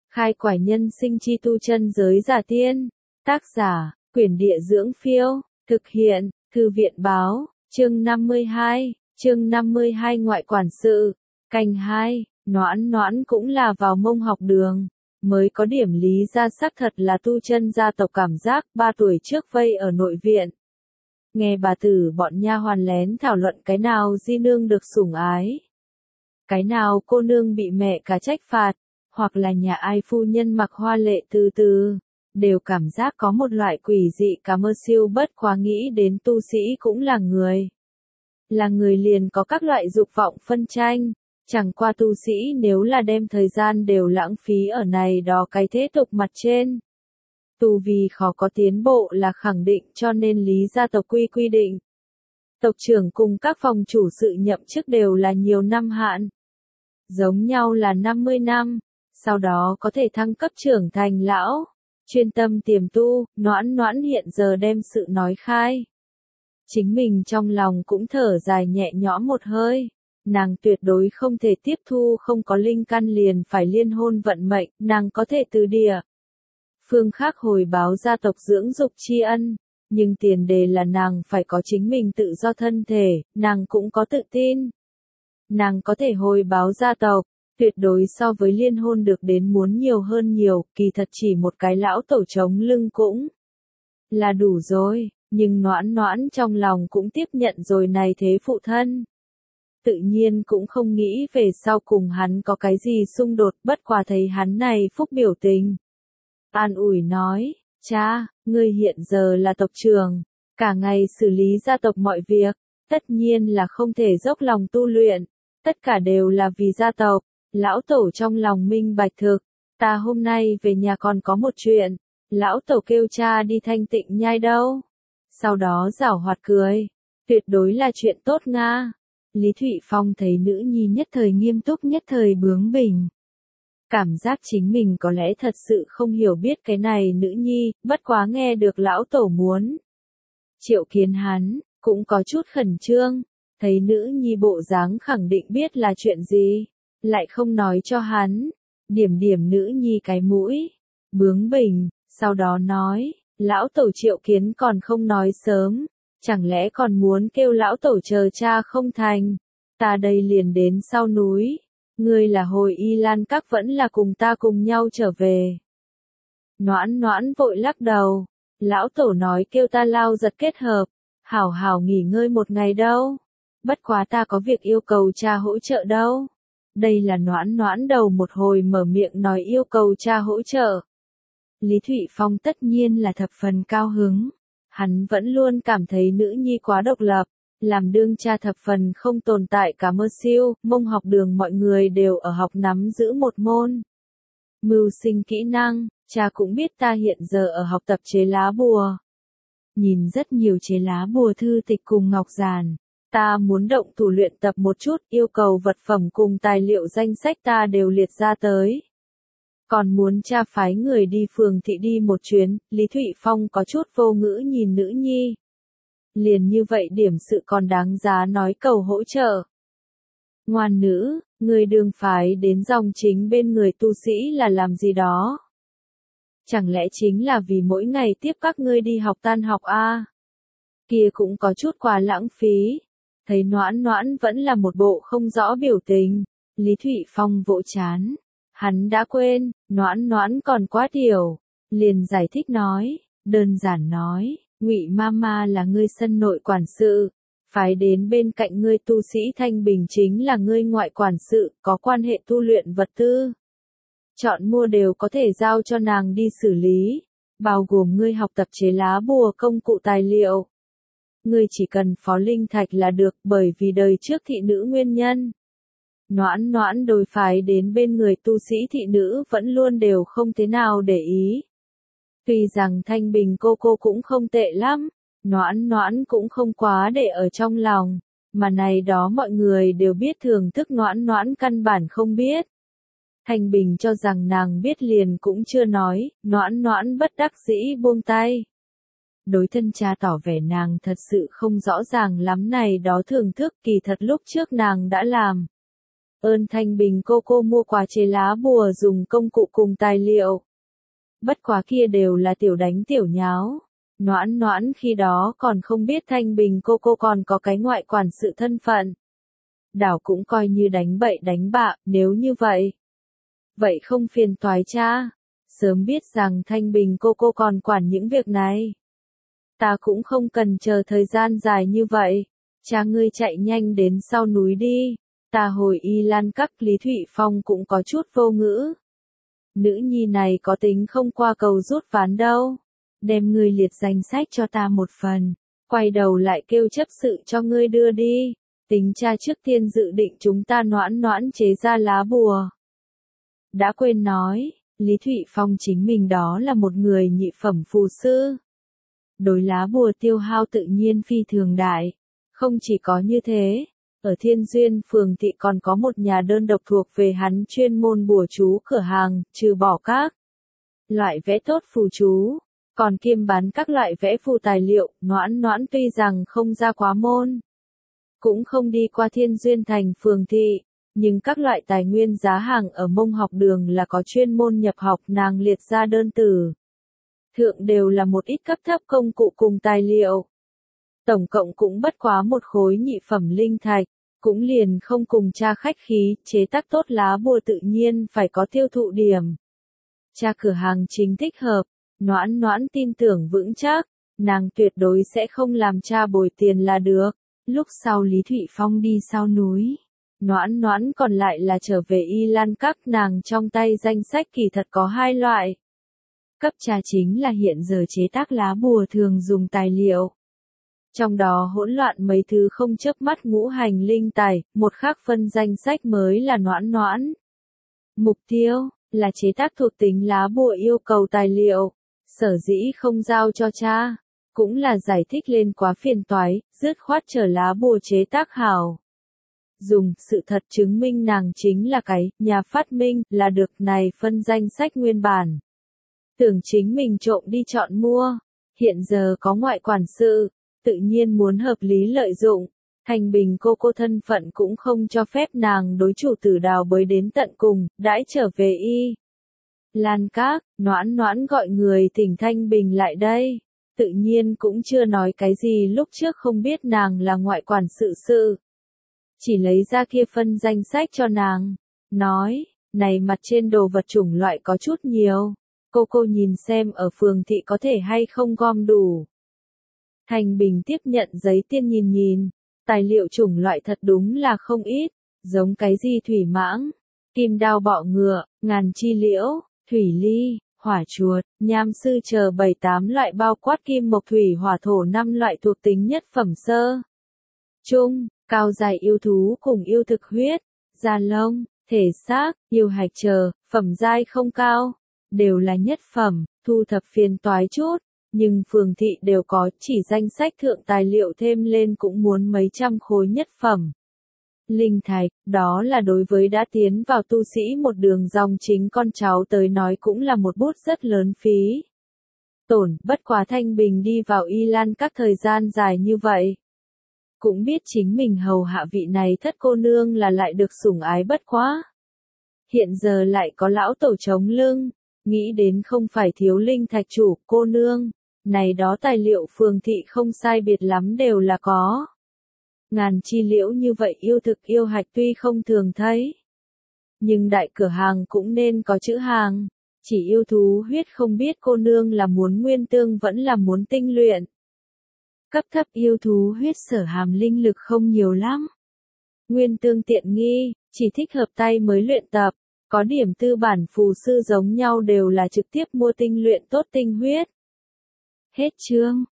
Khai quải nhân sinh chi tu chân giới giả tiên. Tác giả, Quyển Địa Dưỡng Phiêu. Thực hiện, Thư viện Báo. Chương 52. Chương 52 Ngoại quản sự. Canh 2. Noãn Noãn cũng là vào mông học đường. Mới có điểm lý ra xác thật là tu chân gia tộc cảm giác 3 tuổi trước vây ở nội viện. Nghe bà tử bọn nha hoàn lén thảo luận cái nào di nương được sủng ái. Cái nào cô nương bị mẹ cả trách phạt, hoặc là nhà ai phu nhân mặc hoa lệ từ từ, đều cảm giác có một loại quỷ dị cả mơ siêu bất quá nghĩ đến tu sĩ cũng là người. Là người liền có các loại dục vọng phân tranh, chẳng qua tu sĩ nếu là đem thời gian đều lãng phí ở này đó cái thế tục mặt trên. Tu vì khó có tiến bộ là khẳng định cho nên lý gia tộc quy định. Tộc trưởng cùng các phòng chủ sự nhậm chức đều là nhiều năm hạn. Giống nhau là 50 năm, sau đó có thể thăng cấp trưởng thành lão, chuyên tâm tiềm tu. Noãn Noãn hiện giờ đem sự nói khai. Chính mình trong lòng cũng thở dài nhẹ nhõm một hơi, nàng tuyệt đối không thể tiếp thu không có linh căn liền phải liên hôn vận mệnh, nàng có thể từ địa phương khác hồi báo gia tộc dưỡng dục tri ân, nhưng tiền đề là nàng phải có chính mình tự do thân thể, nàng cũng có tự tin. Nàng có thể hồi báo gia tộc, tuyệt đối so với liên hôn được đến muốn nhiều hơn nhiều, kỳ thật chỉ một cái lão tổ chống lưng cũng là đủ rồi, nhưng Noãn Noãn trong lòng cũng tiếp nhận rồi này thế phụ thân. Tự nhiên cũng không nghĩ về sau cùng hắn có cái gì xung đột, bất quá thấy hắn này phúc biểu tình. An ủi nói, cha, ngươi hiện giờ là tộc trưởng, cả ngày xử lý gia tộc mọi việc, tất nhiên là không thể dốc lòng tu luyện, tất cả đều là vì gia tộc. Lão tổ trong lòng minh bạch thực, ta hôm nay về nhà còn có một chuyện, lão tổ kêu cha đi Thanh Tịnh Nhai đâu. Sau đó giảo hoạt cười, tuyệt đối là chuyện tốt nga. Lý Thụy Phong thấy nữ nhi nhất thời nghiêm túc nhất thời bướng bỉnh. Cảm giác chính mình có lẽ thật sự không hiểu biết cái này nữ nhi, bất quá nghe được lão tổ muốn triệu kiến hắn, cũng có chút khẩn trương, thấy nữ nhi bộ dáng khẳng định biết là chuyện gì, lại không nói cho hắn, điểm nữ nhi cái mũi, bướng bỉnh, sau đó nói, lão tổ triệu kiến còn không nói sớm, chẳng lẽ còn muốn kêu lão tổ chờ cha không thành, ta đây liền đến sau núi. Ngươi là hồi Y Lan Các vẫn là cùng ta cùng nhau trở về. Noãn Noãn vội lắc đầu. Lão tổ nói kêu ta lao giật kết hợp. Hảo hảo nghỉ ngơi một ngày đâu. Bất quá ta có việc yêu cầu cha hỗ trợ đâu. Đây là Noãn Noãn đầu một hồi mở miệng nói yêu cầu cha hỗ trợ. Lý Thụy Phong tất nhiên là thập phần cao hứng. Hắn vẫn luôn cảm thấy nữ nhi quá độc lập. Làm đương cha thập phần không tồn tại cả mơ siêu, mông học đường mọi người đều ở học nắm giữ một môn. Mưu sinh kỹ năng, cha cũng biết ta hiện giờ ở học tập chế lá bùa. Nhìn rất nhiều chế lá bùa thư tịch cùng ngọc giản, ta muốn động thủ luyện tập một chút, yêu cầu vật phẩm cùng tài liệu danh sách ta đều liệt ra tới. Còn muốn cha phái người đi phường thị đi một chuyến, Lý Thụy Phong có chút vô ngữ nhìn nữ nhi. Liền như vậy điểm sự còn đáng giá nói cầu hỗ trợ. Ngoan nữ, người đường phái đến dòng chính bên người tu sĩ là làm gì đó? Chẳng lẽ chính là vì mỗi ngày tiếp các ngươi đi học tan học a? Kia cũng có chút quá lãng phí. Thấy Noãn Noãn vẫn là một bộ không rõ biểu tình, Lý Thụy Phong vỗ chán. Hắn đã quên, Noãn Noãn còn quá tiểu, liền giải thích nói, đơn giản nói. Ngụy Mama là ngươi sân nội quản sự, phái đến bên cạnh ngươi tu sĩ Thanh Bình chính là ngươi ngoại quản sự, có quan hệ tu luyện vật tư. Chọn mua đều có thể giao cho nàng đi xử lý, bao gồm ngươi học tập chế lá bùa công cụ tài liệu. Ngươi chỉ cần phó linh thạch là được bởi vì đời trước thị nữ nguyên nhân. Noãn Noãn đối phái đến bên người tu sĩ thị nữ vẫn luôn đều không thế nào để ý. Tuy rằng Thanh Bình cô cũng không tệ lắm, Noãn Noãn cũng không quá để ở trong lòng, mà này đó mọi người đều biết thưởng thức Noãn Noãn căn bản không biết. Thanh Bình cho rằng nàng biết liền cũng chưa nói, Noãn Noãn bất đắc dĩ buông tay. Đối thân cha tỏ vẻ nàng thật sự không rõ ràng lắm này đó thưởng thức kỳ thật lúc trước nàng đã làm. ơn Thanh Bình cô mua quà chế lá bùa dùng công cụ cùng tài liệu. Bất quá kia đều là tiểu đánh tiểu nháo. Noãn Noãn khi đó còn không biết Thanh Bình cô còn có cái ngoại quản sự thân phận. Đảo cũng coi như đánh bậy đánh bạ, nếu như vậy. Vậy không phiền toái cha. Sớm biết rằng Thanh Bình cô còn quản những việc này. Ta cũng không cần chờ thời gian dài như vậy. Cha ngươi chạy nhanh đến sau núi đi. Ta hồi Y Lan Các. Lý Thụy Phong cũng có chút vô ngữ. Nữ nhi này có tính không qua cầu rút ván đâu. Đem ngươi liệt danh sách cho ta một phần. Quay đầu lại kêu chấp sự cho ngươi đưa đi. Tính cha trước tiên dự định chúng ta Noãn Noãn chế ra lá bùa. Đã quên nói, Lý Thụy Phong chính mình đó là một người nhị phẩm phù sư. Đối lá bùa tiêu hao tự nhiên phi thường đại. Không chỉ có như thế, ở Thiên Duyên phường thị còn có một nhà đơn độc thuộc về hắn chuyên môn bùa chú cửa hàng, trừ bỏ các loại vẽ tốt phù chú, còn kiêm bán các loại vẽ phù tài liệu. Noãn Noãn tuy rằng không ra quá môn, cũng không đi qua Thiên Duyên thành phường thị, nhưng các loại tài nguyên giá hàng ở Mông học đường là có chuyên môn nhập học, nàng liệt ra đơn từ thượng đều là một ít cấp thấp công cụ cùng tài liệu. Tổng cộng cũng bất quá một khối nhị phẩm linh thạch, cũng liền không cùng cha khách khí, chế tác tốt lá bùa tự nhiên phải có tiêu thụ điểm. Cha cửa hàng chính thích hợp, Noãn Noãn tin tưởng vững chắc, nàng tuyệt đối sẽ không làm cha bồi tiền là được. Lúc sau Lý Thụy Phong đi sau núi, Noãn Noãn còn lại là trở về Y Lan Các. Nàng trong tay danh sách kỳ thật có hai loại. Cấp cha chính là hiện giờ chế tác lá bùa thường dùng tài liệu. Trong đó hỗn loạn mấy thứ không chớp mắt ngũ hành linh tài, một khác phân danh sách mới là Noãn Noãn. Mục tiêu là chế tác thuộc tính lá bùa yêu cầu tài liệu, sở dĩ không giao cho cha, cũng là giải thích lên quá phiền toái, dứt khoát chờ lá bùa chế tác hảo. Dùng, sự thật chứng minh nàng chính là cái nhà phát minh, là được này phân danh sách nguyên bản. Tưởng chính mình trộm đi chọn mua, hiện giờ có ngoại quản sự, tự nhiên muốn hợp lý lợi dụng. Thanh Bình cô thân phận cũng không cho phép nàng đối chủ tử đào bới đến tận cùng, đãi trở về Y Lan Các. Noãn Noãn gọi người thỉnh Thanh Bình lại đây, tự nhiên cũng chưa nói cái gì lúc trước không biết nàng là ngoại quản sự. Chỉ lấy ra kia phân danh sách cho nàng, nói, này mặt trên đồ vật chủng loại có chút nhiều, cô nhìn xem ở phường thị có thể hay không gom đủ. Thanh Bình tiếp nhận giấy tiên nhìn, tài liệu chủng loại thật đúng là không ít, giống cái gì thủy mãng, kim đao bọ ngựa, ngàn chi liễu, thủy ly, hỏa chuột, nham sư chờ 7-8 loại bao quát kim mộc thủy hỏa thổ 5 loại thuộc tính nhất phẩm sơ. Trung, cao dài yêu thú cùng yêu thực huyết, da lông, thể xác, yêu hạch chờ, phẩm giai không cao, đều là nhất phẩm, thu thập phiền toái chút. Nhưng phường thị đều có, chỉ danh sách thượng tài liệu thêm lên cũng muốn mấy trăm khối nhất phẩm. Linh thạch, đó là đối với đã tiến vào tu sĩ một đường dòng chính con cháu tới nói cũng là một bút rất lớn phí. Bất quá Thanh Bình đi vào Y Lan Các thời gian dài như vậy. Cũng biết chính mình hầu hạ vị này thất cô nương là lại được sủng ái bất quá. Hiện giờ lại có lão tổ chống lưng, nghĩ đến không phải thiếu linh thạch chủ, cô nương. Này đó tài liệu phường thị không sai biệt lắm đều là có. Ngàn chi liễu như vậy yêu thực yêu hạch tuy không thường thấy. Nhưng đại cửa hàng cũng nên có chữ hàng. Chỉ yêu thú huyết không biết cô nương là muốn nguyên tương vẫn là muốn tinh luyện. Cấp thấp yêu thú huyết sở hàm linh lực không nhiều lắm. Nguyên tương tiện nghi, chỉ thích hợp tay mới luyện tập. Có điểm tư bản phù sư giống nhau đều là trực tiếp mua tinh luyện tốt tinh huyết. Hết chương.